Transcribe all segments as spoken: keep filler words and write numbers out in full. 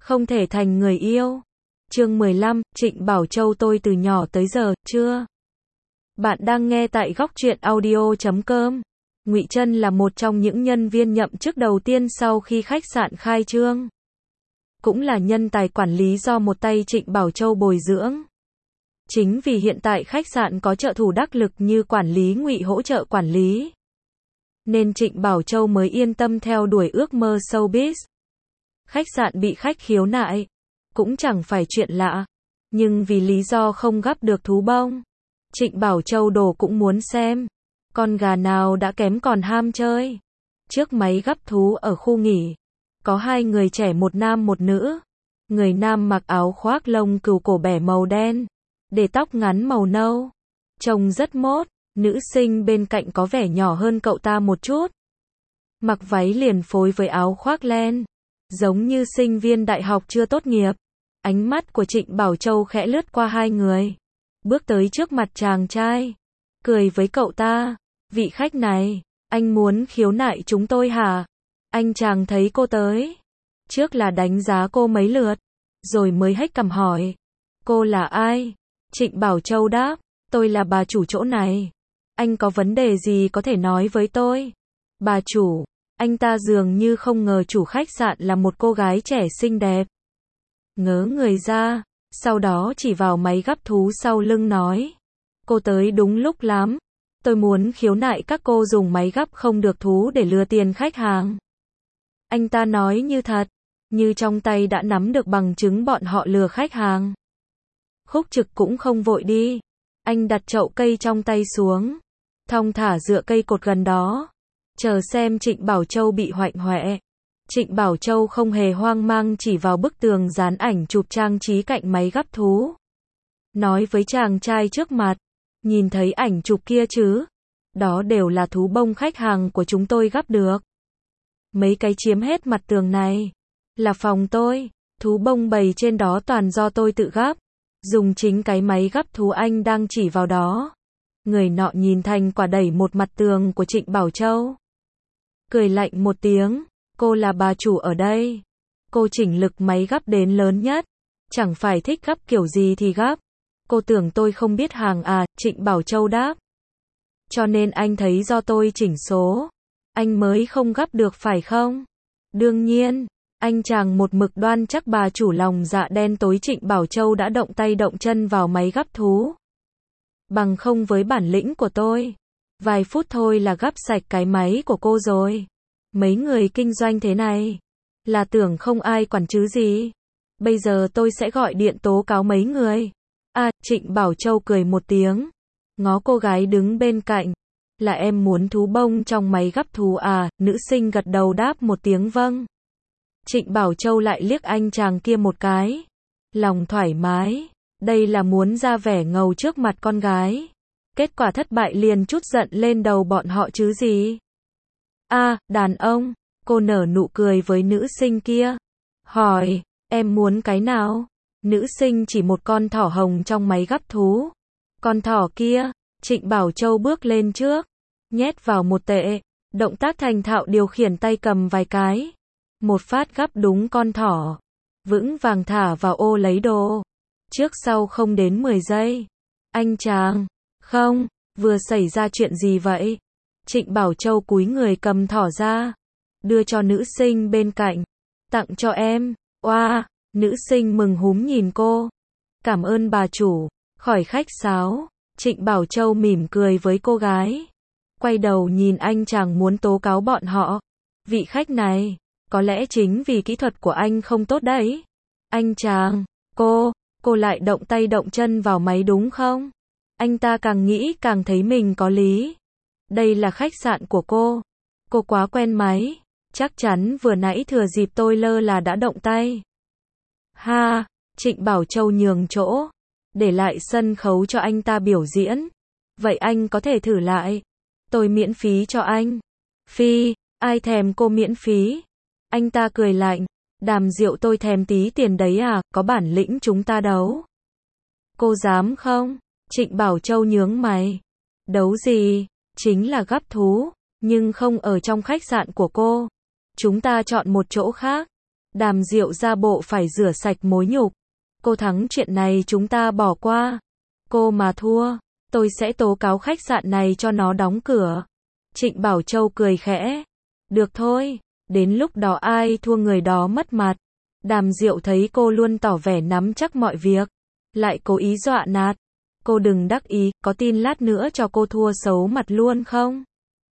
không thể thành người yêu. Chương mười lăm, Trịnh Bảo Châu tôi từ nhỏ tới giờ, chưa? Bạn đang nghe tại góc truyện audio chấm com. Ngụy Trân là một trong những nhân viên nhậm chức đầu tiên sau khi khách sạn khai trương. Cũng là nhân tài quản lý do một tay Trịnh Bảo Châu bồi dưỡng. Chính vì hiện tại khách sạn có trợ thủ đắc lực như quản lý Ngụy hỗ trợ quản lý, nên Trịnh Bảo Châu mới yên tâm theo đuổi ước mơ showbiz. Khách sạn bị khách khiếu nại, cũng chẳng phải chuyện lạ, nhưng vì lý do không gắp được thú bông, Trịnh Bảo Châu đồ cũng muốn xem, con gà nào đã kém còn ham chơi. Trước máy gắp thú ở khu nghỉ, có hai người trẻ một nam một nữ. Người nam mặc áo khoác lông cừu cổ bẻ màu đen, để tóc ngắn màu nâu, trông rất mốt. Nữ sinh bên cạnh có vẻ nhỏ hơn cậu ta một chút, mặc váy liền phối với áo khoác len, giống như sinh viên đại học chưa tốt nghiệp. Ánh mắt của Trịnh Bảo Châu khẽ lướt qua hai người, bước tới trước mặt chàng trai, cười với cậu ta. Vị khách này, anh muốn khiếu nại chúng tôi hả? Anh chàng thấy cô tới, trước là đánh giá cô mấy lượt, rồi mới hếch cằm hỏi, cô là ai? Trịnh Bảo Châu đáp, tôi là bà chủ chỗ này. Anh có vấn đề gì có thể nói với tôi? Bà chủ, anh ta dường như không ngờ chủ khách sạn là một cô gái trẻ xinh đẹp. Ngớ người ra, sau đó chỉ vào máy gắp thú sau lưng nói, cô tới đúng lúc lắm. Tôi muốn khiếu nại các cô dùng máy gắp không được thú để lừa tiền khách hàng. Anh ta nói như thật, như trong tay đã nắm được bằng chứng bọn họ lừa khách hàng. Khúc Trực cũng không vội đi. Anh đặt chậu cây trong tay xuống, thong thả dựa cây cột gần đó, chờ xem Trịnh Bảo Châu bị hoạnh hoẹ. Trịnh Bảo Châu không hề hoang mang chỉ vào bức tường dán ảnh chụp trang trí cạnh máy gắp thú. Nói với chàng trai trước mặt, nhìn thấy ảnh chụp kia chứ? Đó đều là thú bông khách hàng của chúng tôi gắp được. Mấy cái chiếm hết mặt tường này là phòng tôi, thú bông bày trên đó toàn do tôi tự gắp. Dùng chính cái máy gắp thú anh đang chỉ vào đó. Người nọ nhìn thành quả đẩy một mặt tường của Trịnh Bảo Châu, cười lạnh một tiếng, cô là bà chủ ở đây. Cô chỉnh lực máy gắp đến lớn nhất, chẳng phải thích gắp kiểu gì thì gắp. Cô tưởng tôi không biết hàng à? Trịnh Bảo Châu đáp. Cho nên anh thấy do tôi chỉnh số, anh mới không gắp được phải không? Đương nhiên. Anh chàng một mực đoan chắc bà chủ lòng dạ đen tối Trịnh Bảo Châu đã động tay động chân vào máy gắp thú. Bằng không với bản lĩnh của tôi, vài phút thôi là gắp sạch cái máy của cô rồi. Mấy người kinh doanh thế này, là tưởng không ai quản chứ gì. Bây giờ tôi sẽ gọi điện tố cáo mấy người. À, Trịnh Bảo Châu cười một tiếng, ngó cô gái đứng bên cạnh. Là em muốn thú bông trong máy gắp thú à? Nữ sinh gật đầu đáp một tiếng vâng. Trịnh Bảo Châu lại liếc anh chàng kia một cái, lòng thoải mái, đây là muốn ra vẻ ngầu trước mặt con gái. Kết quả thất bại liền trút giận lên đầu bọn họ chứ gì. À, đàn ông, cô nở nụ cười với nữ sinh kia, hỏi, em muốn cái nào? Nữ sinh chỉ một con thỏ hồng trong máy gắp thú. Con thỏ kia, Trịnh Bảo Châu bước lên trước, nhét vào một tệ, động tác thành thạo điều khiển tay cầm vài cái. Một phát gắp đúng con thỏ, vững vàng thả vào ô lấy đồ. Trước sau không đến mười giây. Anh chàng, không, vừa xảy ra chuyện gì vậy? Trịnh Bảo Châu cúi người cầm thỏ ra, đưa cho nữ sinh bên cạnh. Tặng cho em. Oa, wow, nữ sinh mừng húm nhìn cô. Cảm ơn bà chủ, khỏi khách sáo. Trịnh Bảo Châu mỉm cười với cô gái, quay đầu nhìn anh chàng muốn tố cáo bọn họ. Vị khách này, có lẽ chính vì kỹ thuật của anh không tốt đấy. Anh chàng, cô, cô lại động tay động chân vào máy đúng không? Anh ta càng nghĩ càng thấy mình có lý. Đây là khách sạn của cô. Cô quá quen máy. Chắc chắn vừa nãy thừa dịp tôi lơ là đã động tay. Ha, Trịnh Bảo Châu nhường chỗ, để lại sân khấu cho anh ta biểu diễn. Vậy anh có thể thử lại. Tôi miễn phí cho anh. Phi, ai thèm cô miễn phí? Anh ta cười lạnh, đàm rượu tôi thèm tí tiền đấy à, có bản lĩnh chúng ta đấu. Cô dám không? Trịnh Bảo Châu nhướng mày. Đấu gì? Chính là gắp thú, nhưng không ở trong khách sạn của cô. Chúng ta chọn một chỗ khác. Đàm Diệu ra bộ phải rửa sạch mối nhục. Cô thắng chuyện này chúng ta bỏ qua. Cô mà thua, tôi sẽ tố cáo khách sạn này cho nó đóng cửa. Trịnh Bảo Châu cười khẽ. Được thôi, đến lúc đó ai thua người đó mất mặt. Đàm Diệu thấy cô luôn tỏ vẻ nắm chắc mọi việc, lại cố ý dọa nạt. Cô đừng đắc ý, có tin lát nữa cho cô thua xấu mặt luôn không?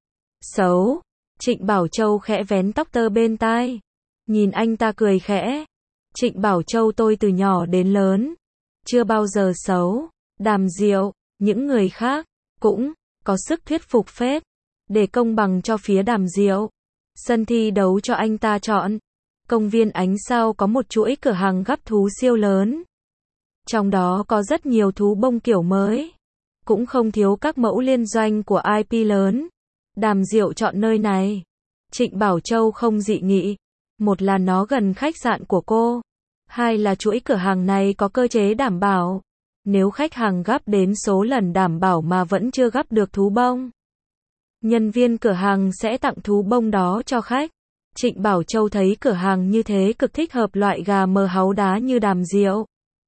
Xấu? Trịnh Bảo Châu khẽ vén tóc tơ bên tai. Nhìn anh ta cười khẽ. Trịnh Bảo Châu tôi từ nhỏ đến lớn, chưa bao giờ xấu. Đàm Diệu, những người khác, cũng, có sức thuyết phục phết. Để công bằng cho phía Đàm Diệu, sân thi đấu cho anh ta chọn. Công viên Ánh Sao có một chuỗi cửa hàng gắp thú siêu lớn. Trong đó có rất nhiều thú bông kiểu mới. Cũng không thiếu các mẫu liên doanh của i pê lớn. Đàm Diệu chọn nơi này. Trịnh Bảo Châu không dị nghị. Một là nó gần khách sạn của cô. Hai là chuỗi cửa hàng này có cơ chế đảm bảo. Nếu khách hàng gắp đến số lần đảm bảo mà vẫn chưa gắp được thú bông, nhân viên cửa hàng sẽ tặng thú bông đó cho khách. Trịnh Bảo Châu thấy cửa hàng như thế cực thích hợp loại gà mờ háu đá như Đàm Diệu.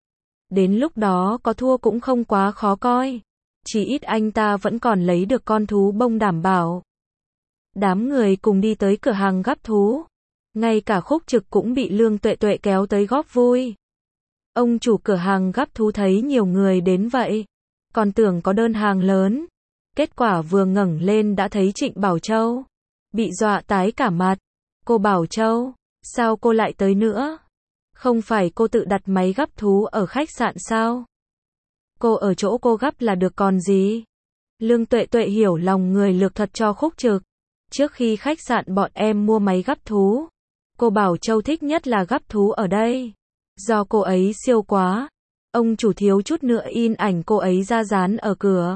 Đến lúc đó có thua cũng không quá khó coi. Chỉ ít anh ta vẫn còn lấy được con thú bông đảm bảo. Đám người cùng đi tới cửa hàng gắp thú. Ngay cả Khúc Trực cũng bị Lương Tuệ Tuệ kéo tới góp vui. Ông chủ cửa hàng gắp thú thấy nhiều người đến vậy, còn tưởng có đơn hàng lớn. Kết quả vừa ngẩng lên đã thấy Trịnh Bảo Châu. Bị dọa tái cả mặt. Cô Bảo Châu, sao cô lại tới nữa? Không phải cô tự đặt máy gắp thú ở khách sạn sao? Cô ở chỗ cô gắp là được còn gì? Lương Tuệ Tuệ hiểu lòng người lược thuật cho Khúc Trực. Trước khi khách sạn bọn em mua máy gắp thú, cô Bảo Châu thích nhất là gắp thú ở đây. Do cô ấy siêu quá, ông chủ thiếu chút nữa in ảnh cô ấy ra dán ở cửa.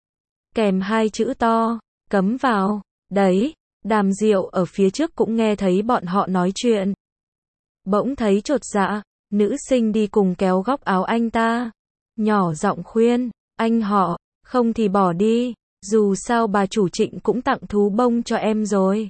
Kèm hai chữ to, cấm vào. Đấy, Đàm Diệu ở phía trước cũng nghe thấy bọn họ nói chuyện. Bỗng thấy chột dạ, nữ sinh đi cùng kéo góc áo anh ta. Nhỏ giọng khuyên, anh họ, không thì bỏ đi, dù sao bà chủ Trịnh cũng tặng thú bông cho em rồi.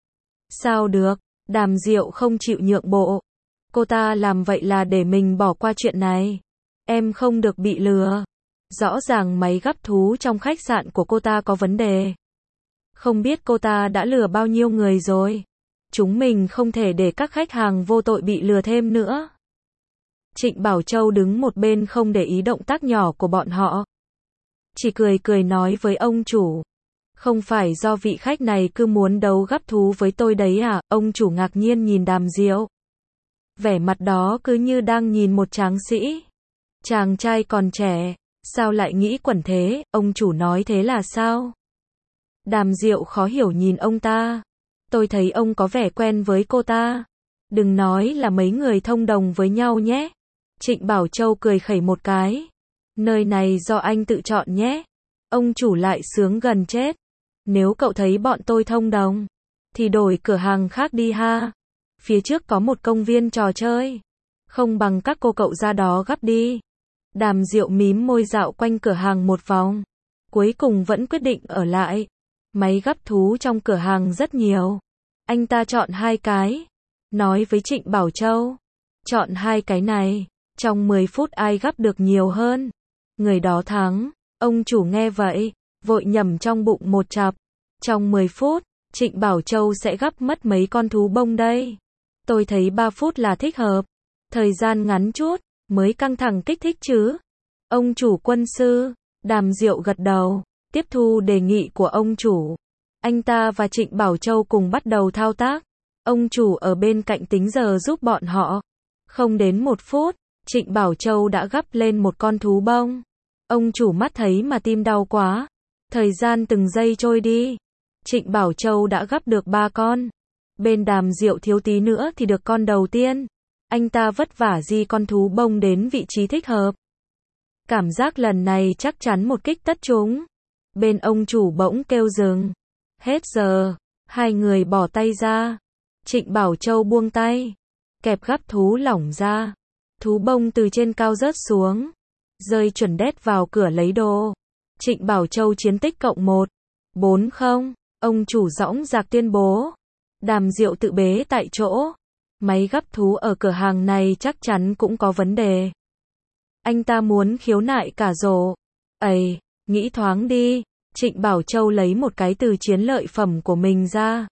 Sao được, Đàm Diệu không chịu nhượng bộ. Cô ta làm vậy là để mình bỏ qua chuyện này. Em không được bị lừa. Rõ ràng máy gắp thú trong khách sạn của cô ta có vấn đề. Không biết cô ta đã lừa bao nhiêu người rồi. Chúng mình không thể để các khách hàng vô tội bị lừa thêm nữa. Trịnh Bảo Châu đứng một bên không để ý động tác nhỏ của bọn họ. Chỉ cười cười nói với ông chủ. Không phải do vị khách này cứ muốn đấu gắp thú với tôi đấy à? Ông chủ ngạc nhiên nhìn Đàm Diệu. Vẻ mặt đó cứ như đang nhìn một tráng sĩ. Chàng trai còn trẻ, sao lại nghĩ quẩn thế? Ông chủ nói thế là sao? Đàm Diệu khó hiểu nhìn ông ta. Tôi thấy ông có vẻ quen với cô ta. Đừng nói là mấy người thông đồng với nhau nhé. Trịnh Bảo Châu cười khẩy một cái. Nơi này do anh tự chọn nhé. Ông chủ lại sướng gần chết. Nếu cậu thấy bọn tôi thông đồng, thì đổi cửa hàng khác đi ha. Phía trước có một công viên trò chơi. Không bằng các cô cậu ra đó gắp đi. Đàm Diệu mím môi dạo quanh cửa hàng một vòng. Cuối cùng vẫn quyết định ở lại. Máy gắp thú trong cửa hàng rất nhiều. Anh ta chọn hai cái. Nói với Trịnh Bảo Châu. Chọn hai cái này. Trong mười phút ai gắp được nhiều hơn, người đó thắng. Ông chủ nghe vậy, vội nhẩm trong bụng một chặp. Trong mười phút, Trịnh Bảo Châu sẽ gắp mất mấy con thú bông đây. Tôi thấy ba phút là thích hợp. Thời gian ngắn chút, mới căng thẳng kích thích chứ. Ông chủ quân sư. Đàm Diệu gật đầu, tiếp thu đề nghị của ông chủ. Anh ta và Trịnh Bảo Châu cùng bắt đầu thao tác. Ông chủ ở bên cạnh tính giờ giúp bọn họ. Không đến một phút, Trịnh Bảo Châu đã gắp lên một con thú bông. Ông chủ mắt thấy mà tim đau quá. Thời gian từng giây trôi đi. Trịnh Bảo Châu đã gắp được ba con. Bên Đàm Diệu thiếu tí nữa thì được con đầu tiên. Anh ta vất vả di con thú bông đến vị trí thích hợp. Cảm giác lần này chắc chắn một kích tất chúng. Bên ông chủ bỗng kêu dừng. Hết giờ. Hai người bỏ tay ra. Trịnh Bảo Châu buông tay. Kẹp gắp thú lỏng ra. Thú bông từ trên cao rớt xuống. Rơi chuẩn đét vào cửa lấy đồ. Trịnh Bảo Châu chiến tích cộng một. Bốn không. Ông chủ dõng dạc tuyên bố. Đàm Diệu tự bế tại chỗ. Máy gắp thú ở cửa hàng này chắc chắn cũng có vấn đề. Anh ta muốn khiếu nại cả rổ. Ây, nghĩ thoáng đi. Trịnh Bảo Châu lấy một cái từ chiến lợi phẩm của mình ra.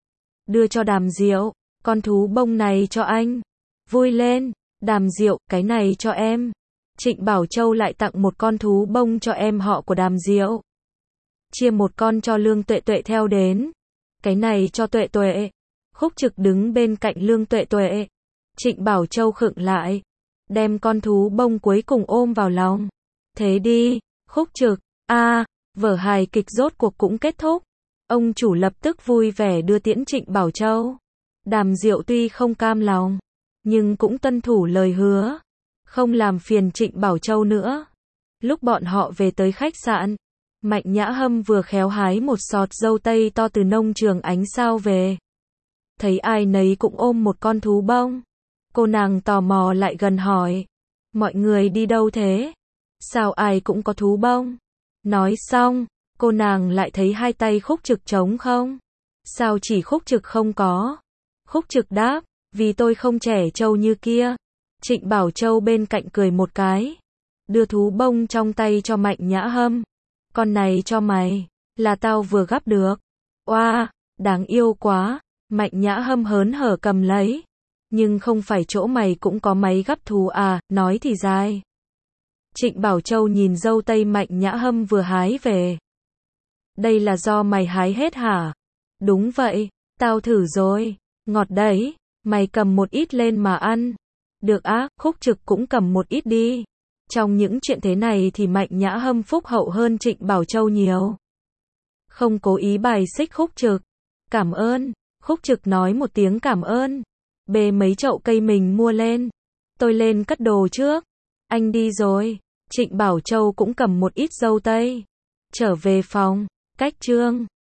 Đưa cho Đàm Diệu. Con thú bông này cho anh. Vui lên. Đàm Diệu, cái này cho em. Trịnh Bảo Châu lại tặng một con thú bông cho em họ của Đàm Diệu. Chia một con cho Lương Tuệ Tuệ theo đến. Cái này cho Tuệ Tuệ. Khúc Trực đứng bên cạnh Lương Tuệ Tuệ. Trịnh Bảo Châu khựng lại. Đem con thú bông cuối cùng ôm vào lòng. Thế đi, Khúc Trực. a à, vở hài kịch rốt cuộc cũng kết thúc. Ông chủ lập tức vui vẻ đưa tiễn Trịnh Bảo Châu. Đàm Diệu tuy không cam lòng, nhưng cũng tuân thủ lời hứa. Không làm phiền Trịnh Bảo Châu nữa. Lúc bọn họ về tới khách sạn, Mạnh Nhã Hâm vừa khéo hái một sọt dâu tây to từ nông trường Ánh Sao về. Thấy ai nấy cũng ôm một con thú bông. Cô nàng tò mò lại gần hỏi. Mọi người đi đâu thế? Sao ai cũng có thú bông? Nói xong, cô nàng lại thấy hai tay Khúc Trực trống không? Sao chỉ Khúc Trực không có? Khúc Trực đáp, vì tôi không trẻ trâu như kia. Trịnh Bảo Châu bên cạnh cười một cái. Đưa thú bông trong tay cho Mạnh Nhã Hâm. Con này cho mày, là tao vừa gắp được. Oa, wow, đáng yêu quá. Mạnh Nhã Hâm hớn hở cầm lấy. Nhưng không phải chỗ mày cũng có máy gắp thú à, nói thì dài. Trịnh Bảo Châu nhìn dâu tây Mạnh Nhã Hâm vừa hái về. Đây là do mày hái hết hả? Đúng vậy, tao thử rồi. Ngọt đấy, mày cầm một ít lên mà ăn. Được á, Khúc Trực cũng cầm một ít đi. Trong những chuyện thế này thì Mạnh Nhã Hâm phúc hậu hơn Trịnh Bảo Châu nhiều. Không cố ý bài xích Khúc Trực. Cảm ơn. Khúc Trực nói một tiếng cảm ơn. Bê mấy chậu cây mình mua lên. Tôi lên cất đồ trước. Anh đi rồi. Trịnh Bảo Châu cũng cầm một ít dâu tây. Trở về phòng. Cách chương